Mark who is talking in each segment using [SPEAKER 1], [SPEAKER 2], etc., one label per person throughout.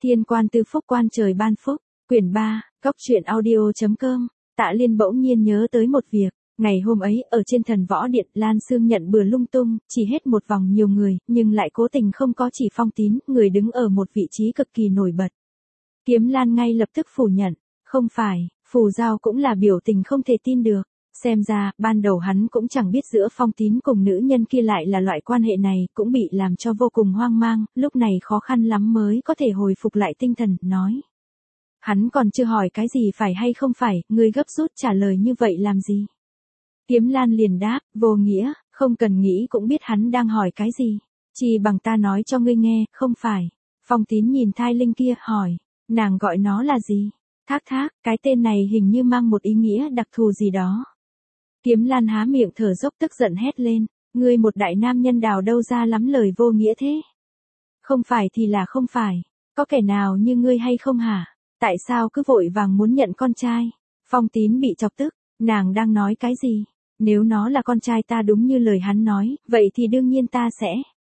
[SPEAKER 1] Thiên quan tư phúc quan trời ban phúc, quyển 3, góc truyện audio.com, Tạ Liên bỗng nhiên nhớ tới một việc, ngày hôm ấy ở trên Thần Võ Điện Lan Sương nhận bừa lung tung, chỉ hết một vòng nhiều người, nhưng lại cố tình không có chỉ Phong Tín, người đứng ở một vị trí cực kỳ nổi bật. Kiếm Lan ngay lập tức phủ nhận, không phải, Phù Giao cũng là biểu tình không thể tin được. Xem ra, ban đầu hắn cũng chẳng biết giữa Phong Tín cùng nữ nhân kia lại là loại quan hệ này, cũng bị làm cho vô cùng hoang mang, lúc này khó khăn lắm mới có thể hồi phục lại tinh thần, nói. Hắn còn chưa hỏi cái gì phải hay không phải, ngươi gấp rút trả lời như vậy làm gì? Kiếm Lan liền đáp, vô nghĩa, không cần nghĩ cũng biết hắn đang hỏi cái gì. Chỉ bằng ta nói cho ngươi nghe, không phải. Phong Tín nhìn Thai Linh kia, hỏi, nàng gọi nó là gì? Thác Thác, cái tên này hình như mang một ý nghĩa đặc thù gì đó. Kiếm Lan há miệng thở dốc tức giận hét lên, ngươi một đại nam nhân đào đâu ra lắm lời vô nghĩa thế? Không phải thì là không phải, có kẻ nào như ngươi hay không hả? Tại sao cứ vội vàng muốn nhận con trai? Phong Tín bị chọc tức, nàng đang nói cái gì? Nếu nó là con trai ta đúng như lời hắn nói, vậy thì đương nhiên ta sẽ.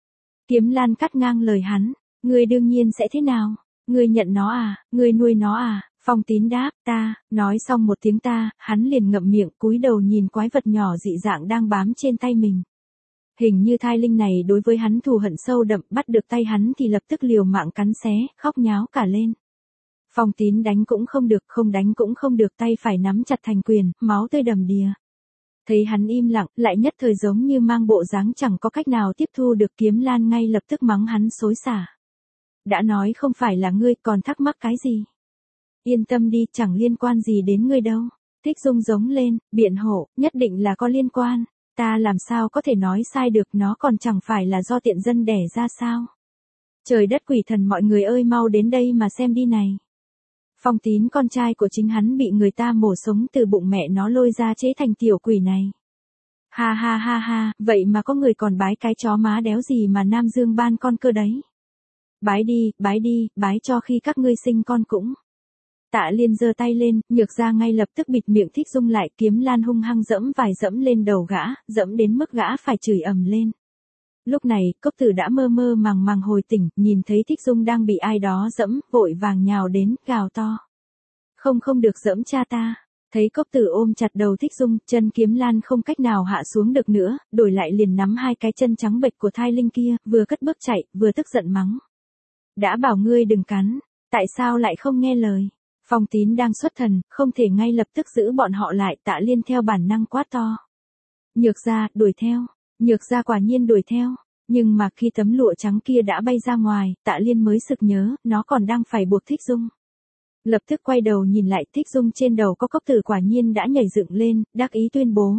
[SPEAKER 1] Kiếm Lan cắt ngang lời hắn, ngươi đương nhiên sẽ thế nào? Ngươi nhận nó à, ngươi nuôi nó à? Phong Tín đáp, ta, nói xong một tiếng ta, hắn liền ngậm miệng cúi đầu nhìn quái vật nhỏ dị dạng đang bám trên tay mình. Hình như Thai Linh này đối với hắn thù hận sâu đậm, bắt được tay hắn thì lập tức liều mạng cắn xé, khóc nháo cả lên. Phong Tín đánh cũng không được, không đánh cũng không được, tay phải nắm chặt thành quyền, máu tươi đầm đìa. Thấy hắn im lặng, lại nhất thời giống như mang bộ dáng chẳng có cách nào tiếp thu được. Kiếm Lan ngay lập tức mắng hắn xối xả. Đã nói không phải là ngươi, còn thắc mắc cái gì? Yên tâm đi, chẳng liên quan gì đến ngươi đâu. Thích Dung giống lên, biện hộ, nhất định là có liên quan. Ta làm sao có thể nói sai được, nó còn chẳng phải là do tiện dân đẻ ra sao? Trời đất quỷ thần mọi người ơi, mau đến đây mà xem đi này. Phong Tín con trai của chính hắn bị người ta mổ sống từ bụng mẹ nó lôi ra chế thành tiểu quỷ này. Ha ha ha ha, vậy mà có người còn bái cái chó má đéo gì mà Nam Dương ban con cơ đấy. Bái đi, bái cho khi các ngươi sinh con cũng. Tạ Liên giơ tay lên, Nhược Gia ngay lập tức bịt miệng Thích Dung lại. Kiếm Lan hung hăng dẫm vài dẫm lên đầu gã, dẫm đến mức gã phải chửi ầm lên. Lúc này, Cốc Tử đã mơ mơ màng màng hồi tỉnh, nhìn thấy Thích Dung đang bị ai đó dẫm, vội vàng nhào đến, gào to. Không được dẫm cha ta. Thấy Cốc Tử ôm chặt đầu Thích Dung, chân Kiếm Lan không cách nào hạ xuống được nữa, đổi lại liền nắm hai cái chân trắng bệch của Thai Linh kia, vừa cất bước chạy, vừa tức giận mắng. Đã bảo ngươi đừng cắn, tại sao lại không nghe lời? Phong Tín đang xuất thần, không thể ngay lập tức giữ bọn họ lại. Tạ Liên theo bản năng quát to. Nhược Gia, đuổi theo. Nhược Gia quả nhiên đuổi theo. Nhưng mà khi tấm lụa trắng kia đã bay ra ngoài, Tạ Liên mới sực nhớ, nó còn đang phải buộc Thích Dung. Lập tức quay đầu nhìn lại, Thích Dung trên đầu có Cốc Tử quả nhiên đã nhảy dựng lên, đắc ý tuyên bố.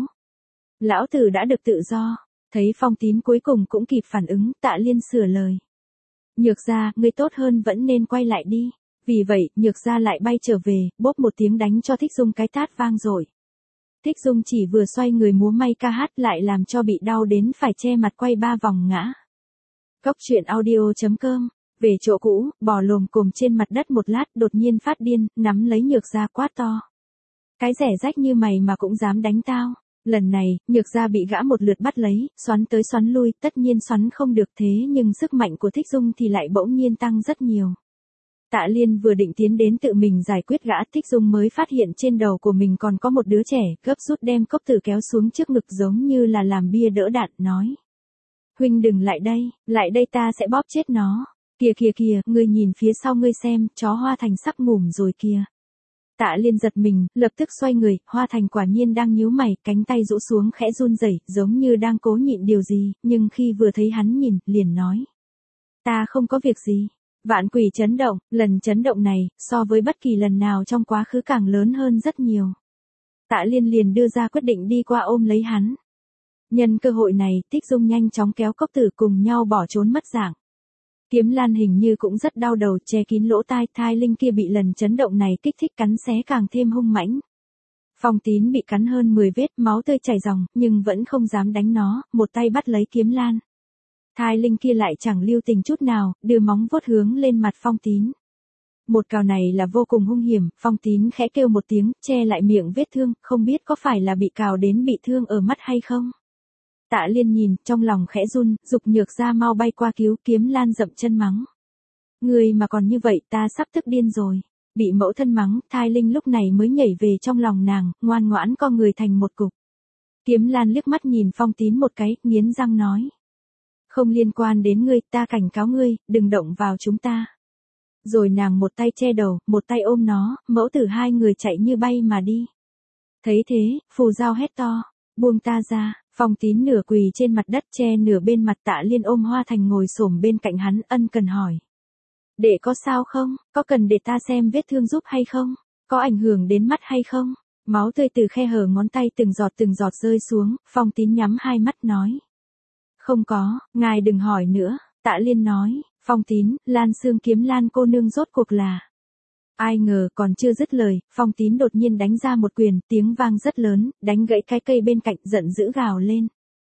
[SPEAKER 1] Lão tử đã được tự do. Thấy Phong Tín cuối cùng cũng kịp phản ứng, Tạ Liên sửa lời. Nhược Gia, ngươi tốt hơn vẫn nên quay lại đi. Vì vậy, Nhược Gia lại bay trở về, bốp một tiếng đánh cho Thích Dung cái tát vang dội. Thích Dung chỉ vừa xoay người múa may ca hát lại làm cho bị đau đến phải che mặt quay 3 vòng ngã. Góc truyện audio.com, về chỗ cũ, bò lồm cồm trên mặt đất một lát đột nhiên phát điên, nắm lấy Nhược Gia quát to. Cái rẻ rách như mày mà cũng dám đánh tao. Lần này, Nhược Gia bị gã một lượt bắt lấy, xoắn tới xoắn lui, tất nhiên xoắn không được thế nhưng sức mạnh của Thích Dung thì lại bỗng nhiên tăng rất nhiều. Tạ Liên vừa định tiến đến tự mình giải quyết gã, Thích Dung mới phát hiện trên đầu của mình còn có một đứa trẻ, gấp rút đem Cốc Tử kéo xuống trước ngực giống như là làm bia đỡ đạn, nói. Huynh đừng lại đây ta sẽ bóp chết nó. Kìa, ngươi nhìn phía sau ngươi xem, chó Hoa Thành sắp ngủm rồi kìa. Tạ Liên giật mình, lập tức xoay người, Hoa Thành quả nhiên đang nhíu mày, cánh tay rũ xuống khẽ run rẩy, giống như đang cố nhịn điều gì, nhưng khi vừa thấy hắn nhìn, liền nói. Ta không có việc gì. Vạn quỷ chấn động, lần chấn động này, so với bất kỳ lần nào trong quá khứ càng lớn hơn rất nhiều. Tạ Liên liền đưa ra quyết định đi qua ôm lấy hắn. Nhân cơ hội này, Thích Dung nhanh chóng kéo Cốc Tử cùng nhau bỏ trốn mất dạng. Kiếm Lan hình như cũng rất đau đầu, che kín lỗ tai, Thai Linh kia bị lần chấn động này kích thích cắn xé càng thêm hung mãnh. Phong Tín bị cắn hơn 10 vết, máu tươi chảy ròng, nhưng vẫn không dám đánh nó, một tay bắt lấy Kiếm Lan. Thai Linh kia lại chẳng lưu tình chút nào, đưa móng vuốt hướng lên mặt Phong Tín. Một cào này là vô cùng hung hiểm, Phong Tín khẽ kêu một tiếng, che lại miệng vết thương, không biết có phải là bị cào đến bị thương ở mắt hay không. Tạ Liên nhìn, trong lòng khẽ run, giục Nhược Gia mau bay qua cứu. Kiếm Lan dậm chân mắng. Ngươi mà còn như vậy ta sắp tức điên rồi. Bị mẫu thân mắng, Thai Linh lúc này mới nhảy về trong lòng nàng, ngoan ngoãn co người thành một cục. Kiếm Lan liếc mắt nhìn Phong Tín một cái, nghiến răng nói. Không liên quan đến ngươi, ta cảnh cáo ngươi, đừng động vào chúng ta. Rồi nàng một tay che đầu, một tay ôm nó, mẫu tử hai người chạy như bay mà đi. Thấy thế, Phù Giao hét to, buông ta ra. Phong Tín nửa quỳ trên mặt đất che nửa bên mặt. Tạ Liên ôm Hoa Thành ngồi xổm bên cạnh hắn, ân cần hỏi. Đệ có sao không, có cần để ta xem vết thương giúp hay không, có ảnh hưởng đến mắt hay không? Máu tươi từ khe hở ngón tay từng giọt rơi xuống, Phong Tín nhắm hai mắt nói. Không có, ngài đừng hỏi nữa. Tạ Liên nói, Phong Tín, Lan Xương Kiếm Lan cô nương rốt cuộc là. Ai ngờ còn chưa dứt lời, Phong Tín đột nhiên đánh ra một quyền, tiếng vang rất lớn, đánh gãy cái cây bên cạnh, giận dữ gào lên.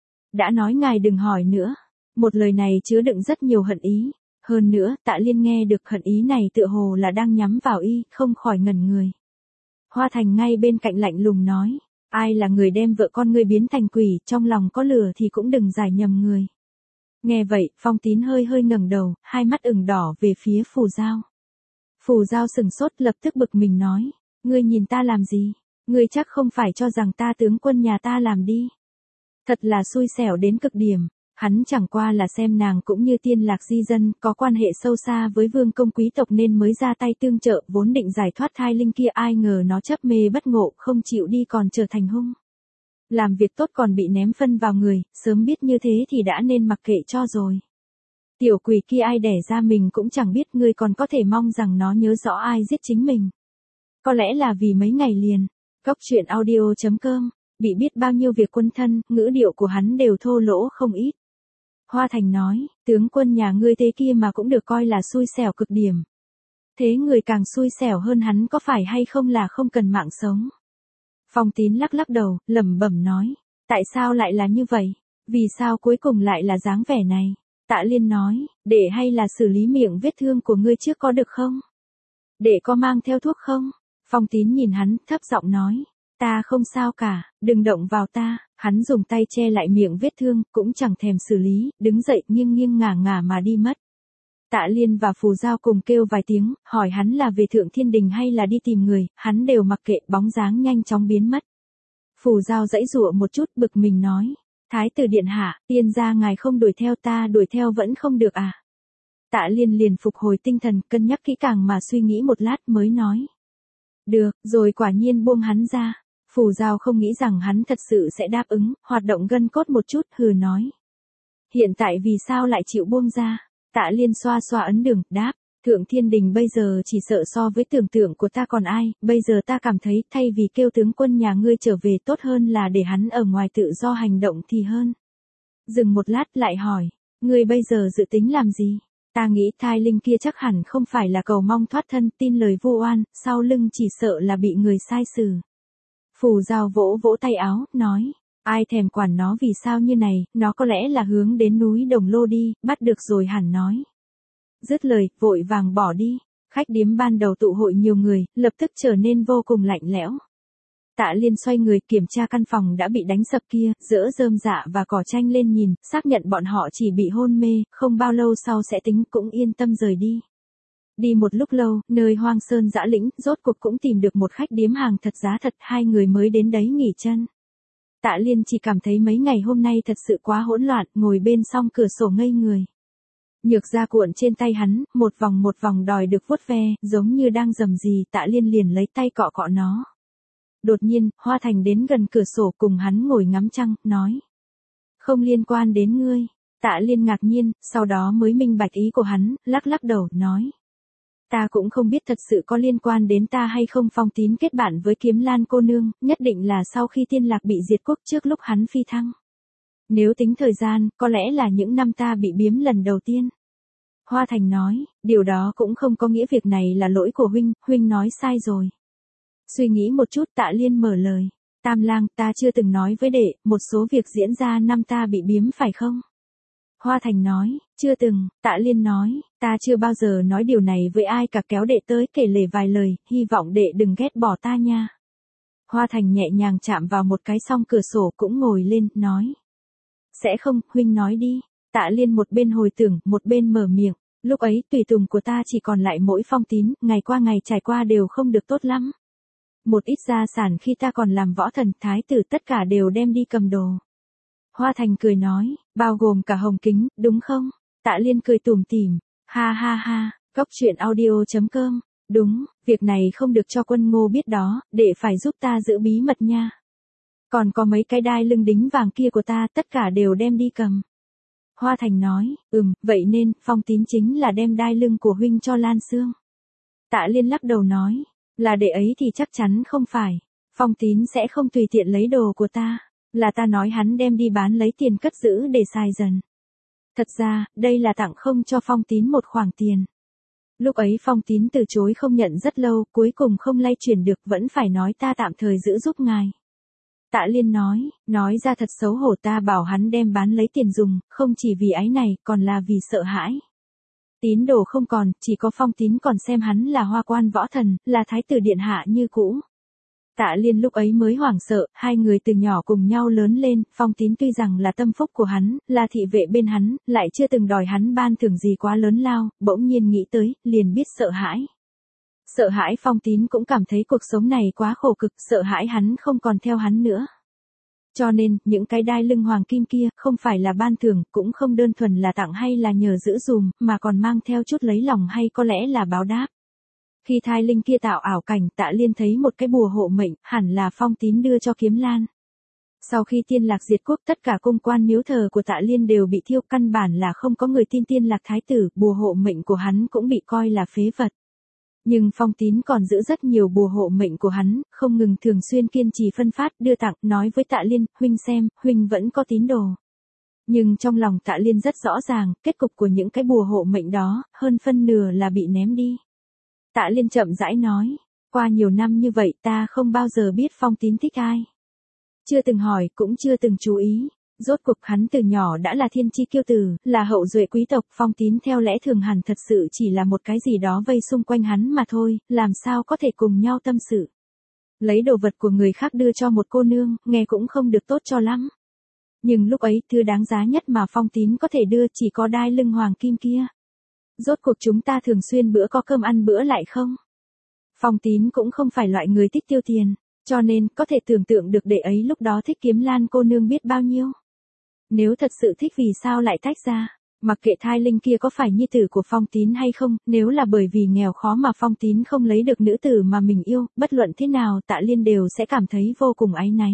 [SPEAKER 1] Đã nói ngài đừng hỏi nữa. Một lời này chứa đựng rất nhiều hận ý. Hơn nữa, Tạ Liên nghe được hận ý này tựa hồ là đang nhắm vào y, không khỏi ngẩn người. Hoa Thành ngay bên cạnh lạnh lùng nói, ai là người đem vợ con ngươi biến thành quỷ, trong lòng có lửa thì cũng đừng giải nhầm người. Nghe vậy, Phong Tín hơi ngẩng đầu, hai mắt ửng đỏ về phía Phù Giao. Phù Giao sừng sốt lập tức bực mình nói, ngươi nhìn ta làm gì, ngươi chắc không phải cho rằng ta tướng quân nhà ta làm đi. Thật là xui xẻo đến cực điểm. Hắn chẳng qua là xem nàng cũng như tiên lạc di dân, có quan hệ sâu xa với vương công quý tộc nên mới ra tay tương trợ, vốn định giải thoát Thai Linh kia, ai ngờ nó chấp mê bất ngộ, không chịu đi còn trở thành hung. Làm việc tốt còn bị ném phân vào người, sớm biết như thế thì đã nên mặc kệ cho rồi. Tiểu quỷ kia ai đẻ ra mình cũng chẳng biết, ngươi còn có thể mong rằng nó nhớ rõ ai giết chính mình. Có lẽ là vì mấy ngày liền. Góc truyện audio.com, bị biết bao nhiêu việc quân thân, ngữ điệu của hắn đều thô lỗ không ít. Hoa Thành nói, tướng quân nhà ngươi thế kia mà cũng được coi là xui xẻo cực điểm. Thế người càng xui xẻo hơn hắn có phải hay không là không cần mạng sống. Phong Tín lắc đầu, lẩm bẩm nói, tại sao lại là như vậy? Vì sao cuối cùng lại là dáng vẻ này? Tạ Liên nói, để hay là xử lý miệng vết thương của ngươi trước có được không? Để có mang theo thuốc không? Phong Tín nhìn hắn, thấp giọng nói, ta không sao cả, đừng động vào ta. Hắn dùng tay che lại miệng vết thương, cũng chẳng thèm xử lý, đứng dậy nghiêng ngả mà đi mất. Tạ Liên và Phù Giao cùng kêu vài tiếng, hỏi hắn là về Thượng Thiên Đình hay là đi tìm người, hắn đều mặc kệ, bóng dáng nhanh chóng biến mất. Phù Giao giãy giụa một chút, bực mình nói, Thái tử điện hạ, tiên gia ngài không đuổi theo ta, đuổi theo vẫn không được à? Tạ Liên liền phục hồi tinh thần, cân nhắc kỹ càng mà suy nghĩ một lát mới nói. Được, rồi quả nhiên buông hắn ra. Phù Giao không nghĩ rằng hắn thật sự sẽ đáp ứng, hoạt động gân cốt một chút, hừ nói. Hiện tại vì sao lại chịu buông ra? Tạ Liên xoa ấn đường, đáp, Thượng Thiên Đình bây giờ chỉ sợ so với tưởng tượng của ta còn ai, bây giờ ta cảm thấy thay vì kêu tướng quân nhà ngươi trở về tốt hơn là để hắn ở ngoài tự do hành động thì hơn. Dừng một lát lại hỏi, ngươi bây giờ dự tính làm gì? Ta nghĩ Thai Linh kia chắc hẳn không phải là cầu mong thoát thân, tin lời vu oan, sau lưng chỉ sợ là bị người sai xử. Phù Giao vỗ tay áo, nói, ai thèm quản nó vì sao như này, nó có lẽ là hướng đến núi Đồng Lô đi, bắt được rồi hẳn nói. Dứt lời, vội vàng bỏ đi. Khách điếm ban đầu tụ hội nhiều người, lập tức trở nên vô cùng lạnh lẽo. Tạ Liên xoay người kiểm tra căn phòng đã bị đánh sập kia, dỡ rơm dạ và cỏ tranh lên nhìn, xác nhận bọn họ chỉ bị hôn mê, không bao lâu sau sẽ tính, cũng yên tâm rời đi. Đi một lúc lâu, nơi hoang sơn dã lĩnh, rốt cuộc cũng tìm được một khách điếm hàng thật giá thật, hai người mới đến đấy nghỉ chân. Tạ Liên chỉ cảm thấy mấy ngày hôm nay thật sự quá hỗn loạn, ngồi bên song cửa sổ ngây người. Nhược da cuộn trên tay hắn, một vòng đòi được vuốt ve, giống như đang rầm rì, Tạ Liên liền lấy tay cọ nó. Đột nhiên, Hoa Thành đến gần cửa sổ cùng hắn ngồi ngắm trăng, nói. Không liên quan đến ngươi. Tạ Liên ngạc nhiên, sau đó mới minh bạch ý của hắn, lắc đầu, nói. Ta cũng không biết thật sự có liên quan đến ta hay không. Phong Tín kết bạn với Kiếm Lan cô nương, nhất định là sau khi Tiên Lạc bị diệt quốc trước lúc hắn phi thăng. Nếu tính thời gian, có lẽ là những năm ta bị biếm lần đầu tiên. Hoa Thành nói, điều đó cũng không có nghĩa việc này là lỗi của huynh nói sai rồi. Suy nghĩ một chút, Tạ Liên mở lời. Tam lang, ta chưa từng nói với đệ, một số việc diễn ra năm ta bị biếm phải không? Hoa Thành nói, chưa từng. Tạ Liên nói, ta chưa bao giờ nói điều này với ai cả, kéo đệ tới kể lể vài lời, hy vọng đệ đừng ghét bỏ ta nha. Hoa Thành nhẹ nhàng chạm vào một cái song cửa sổ cũng ngồi lên, nói. Sẽ không, huynh nói đi. Tạ Liên một bên hồi tưởng, một bên mở miệng. Lúc ấy tùy tùng của ta chỉ còn lại mỗi Phong Tín, ngày qua ngày trải qua đều không được tốt lắm. Một ít gia sản khi ta còn làm võ thần thái tử tất cả đều đem đi cầm đồ. Hoa Thành cười nói, bao gồm cả Hồng Kính, đúng không? Tạ Liên cười tủm tỉm, ha ha ha, cóc truyện audio.com, đúng, việc này không được cho Quân Ngô biết đó, để phải giúp ta giữ bí mật nha. Còn có mấy cái đai lưng đính vàng kia của ta tất cả đều đem đi cầm. Hoa Thành nói, vậy nên, Phong Tín chính là đem đai lưng của huynh cho Lan Sương. Tạ Liên lắc đầu nói, là để ấy thì chắc chắn không phải. Phong Tín sẽ không tùy tiện lấy đồ của ta, là ta nói hắn đem đi bán lấy tiền cất giữ để xài dần. Thật ra, đây là tặng không cho Phong Tín một khoản tiền. Lúc ấy Phong Tín từ chối không nhận rất lâu, cuối cùng không lay chuyển được vẫn phải nói ta tạm thời giữ giúp ngài. Tạ Liên nói ra thật xấu hổ, ta bảo hắn đem bán lấy tiền dùng, không chỉ vì áy này, còn là vì sợ hãi. Tín đồ không còn, chỉ có Phong Tín còn xem hắn là hoa quan võ thần, là thái tử điện hạ như cũ. Tạ Liên lúc ấy mới hoảng sợ, hai người từ nhỏ cùng nhau lớn lên, Phong Tín tuy rằng là tâm phúc của hắn, là thị vệ bên hắn, lại chưa từng đòi hắn ban thưởng gì quá lớn lao, bỗng nhiên nghĩ tới, liền biết sợ hãi. Sợ hãi Phong Tín cũng cảm thấy cuộc sống này quá khổ cực, sợ hãi hắn không còn theo hắn nữa. Cho nên, những cái đai lưng hoàng kim kia, không phải là ban thưởng, cũng không đơn thuần là tặng hay là nhờ giữ dùm, mà còn mang theo chút lấy lòng hay có lẽ là báo đáp. Khi thai linh kia tạo ảo cảnh, Tạ Liên thấy một cái bùa hộ mệnh, hẳn là Phong Tín đưa cho Kiếm Lan. Sau khi Tiên Lạc diệt quốc, tất cả cung quan miếu thờ của Tạ Liên đều bị thiêu, căn bản là không có người tin Tiên Lạc thái tử, bùa hộ mệnh của hắn cũng bị coi là phế vật. Nhưng Phong Tín còn giữ rất nhiều bùa hộ mệnh của hắn, không ngừng thường xuyên kiên trì phân phát, đưa tặng, nói với Tạ Liên, huynh xem, huynh vẫn có tín đồ. Nhưng trong lòng Tạ Liên rất rõ ràng, kết cục của những cái bùa hộ mệnh đó, hơn phân nửa là bị ném đi. Tạ Liên chậm rãi nói, qua nhiều năm như vậy ta không bao giờ biết Phong Tín thích ai. Chưa từng hỏi, cũng chưa từng chú ý. Rốt cuộc hắn từ nhỏ đã là thiên chi kiêu tử, là hậu duệ quý tộc, Phong Tín theo lẽ thường hẳn thật sự chỉ là một cái gì đó vây xung quanh hắn mà thôi, làm sao có thể cùng nhau tâm sự. Lấy đồ vật của người khác đưa cho một cô nương, nghe cũng không được tốt cho lắm. Nhưng lúc ấy, thứ đáng giá nhất mà Phong Tín có thể đưa chỉ có đai lưng hoàng kim kia. Rốt cuộc chúng ta thường xuyên bữa có cơm ăn bữa lại không? Phong Tín cũng không phải loại người thích tiêu tiền, cho nên có thể tưởng tượng được đệ ấy lúc đó thích Kiếm Lan cô nương biết bao nhiêu. Nếu thật sự thích vì sao lại tách ra, mặc kệ thai linh kia có phải nhi tử của Phong Tín hay không, nếu là bởi vì nghèo khó mà Phong Tín không lấy được nữ tử mà mình yêu, bất luận thế nào Tạ Liên đều sẽ cảm thấy vô cùng áy náy.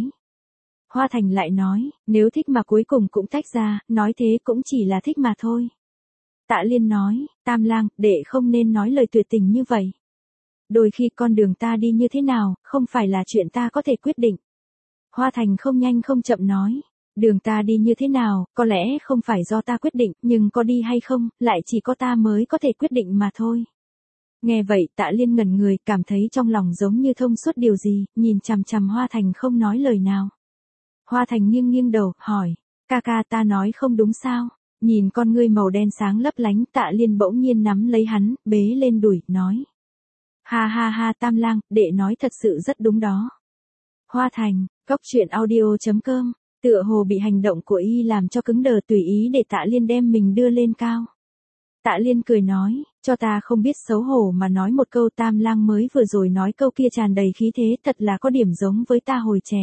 [SPEAKER 1] Hoa Thành lại nói, nếu thích mà cuối cùng cũng tách ra, nói thế cũng chỉ là thích mà thôi. Tạ Liên nói, Tam Lang, đệ không nên nói lời tuyệt tình như vậy. Đôi khi con đường ta đi như thế nào, không phải là chuyện ta có thể quyết định. Hoa Thành không nhanh không chậm nói, đường ta đi như thế nào, có lẽ không phải do ta quyết định, nhưng có đi hay không, lại chỉ có ta mới có thể quyết định mà thôi. Nghe vậy, Tạ Liên ngẩn người, cảm thấy trong lòng giống như thông suốt điều gì, nhìn chằm chằm Hoa Thành không nói lời nào. Hoa Thành nghiêng nghiêng đầu, hỏi, ca ca ta nói không đúng sao? Nhìn con ngươi màu đen sáng lấp lánh, Tạ Liên bỗng nhiên nắm lấy hắn, bế lên đùi, nói. Ha ha ha Tam Lang, đệ nói thật sự rất đúng đó. Hoa Thành, cóc truyện audio.com, tựa hồ bị hành động của y làm cho cứng đờ, tùy ý để Tạ Liên đem mình đưa lên cao. Tạ Liên cười nói, cho ta không biết xấu hổ mà nói một câu. Tam Lang mới vừa rồi nói câu kia tràn đầy khí thế, thật là có điểm giống với ta hồi trẻ.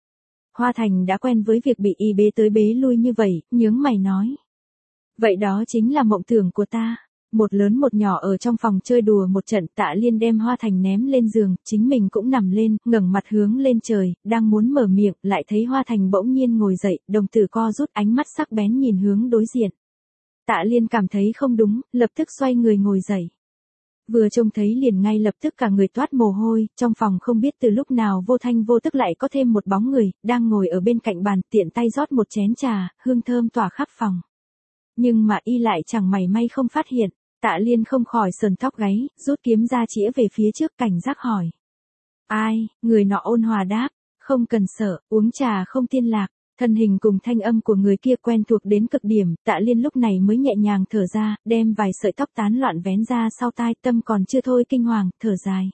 [SPEAKER 1] Hoa Thành đã quen với việc bị y bế tới bế lui như vậy, nhướng mày nói. Vậy đó chính là mộng tưởng của ta. Một lớn một nhỏ ở trong phòng chơi đùa một trận, Tạ Liên đem Hoa Thành ném lên giường, chính mình cũng nằm lên, ngẩng mặt hướng lên trời, đang muốn mở miệng, lại thấy Hoa Thành bỗng nhiên ngồi dậy, đồng tử co rút, ánh mắt sắc bén nhìn hướng đối diện. Tạ Liên cảm thấy không đúng, lập tức xoay người ngồi dậy. Vừa trông thấy liền ngay lập tức cả người toát mồ hôi, trong phòng không biết từ lúc nào vô thanh vô tức lại có thêm một bóng người, đang ngồi ở bên cạnh bàn, tiện tay rót một chén trà, hương thơm tỏa khắp phòng. Nhưng mà y lại chẳng mảy may không phát hiện. Tạ Liên không khỏi sờn tóc gáy, rút kiếm ra chĩa về phía trước, cảnh giác hỏi. Ai? Người nọ ôn hòa đáp, không cần sợ, uống trà không Tiên Lạc. Thân hình cùng thanh âm của người kia quen thuộc đến cực điểm, Tạ Liên lúc này mới nhẹ nhàng thở ra, đem vài sợi tóc tán loạn vén ra sau tai, tâm còn chưa thôi kinh hoàng, thở dài.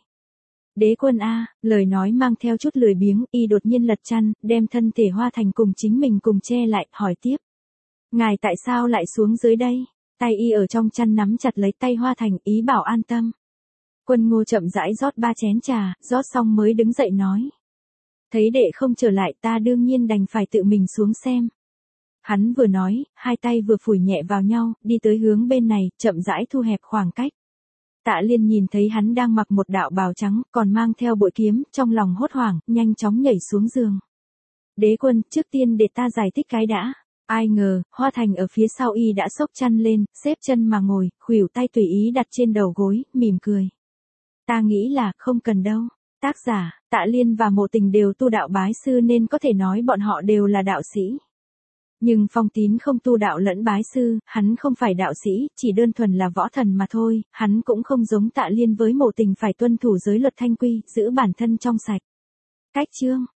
[SPEAKER 1] Đế quân a, lời nói mang theo chút lười biếng, y đột nhiên lật chăn, đem thân thể Hoa Thành cùng chính mình cùng che lại, hỏi tiếp. Ngài tại sao lại xuống dưới đây? Tay y ở trong chăn nắm chặt lấy tay Hoa Thành, ý bảo an tâm. Quân Ngô chậm rãi rót 3 chén trà, rót xong mới đứng dậy nói. Thấy đệ không trở lại ta đương nhiên đành phải tự mình xuống xem. Hắn vừa nói, hai tay vừa phủi nhẹ vào nhau, đi tới hướng bên này, chậm rãi thu hẹp khoảng cách. Tạ Liên nhìn thấy hắn đang mặc một đạo bào trắng, còn mang theo bội kiếm, trong lòng hốt hoảng, nhanh chóng nhảy xuống giường. Đế quân, trước tiên để ta giải thích cái đã. Ai ngờ, Hoa Thành ở phía sau y đã xốc chăn lên, xếp chân mà ngồi, khuỷu tay tùy ý đặt trên đầu gối, mỉm cười. Ta nghĩ là, không cần đâu. Tác giả, Tạ Liên và Mộ Tình đều tu đạo bái sư nên có thể nói bọn họ đều là đạo sĩ. Nhưng Phong Tín không tu đạo lẫn bái sư, hắn không phải đạo sĩ, chỉ đơn thuần là võ thần mà thôi, hắn cũng không giống Tạ Liên với Mộ Tình phải tuân thủ giới luật thanh quy, giữ bản thân trong sạch. Cách chương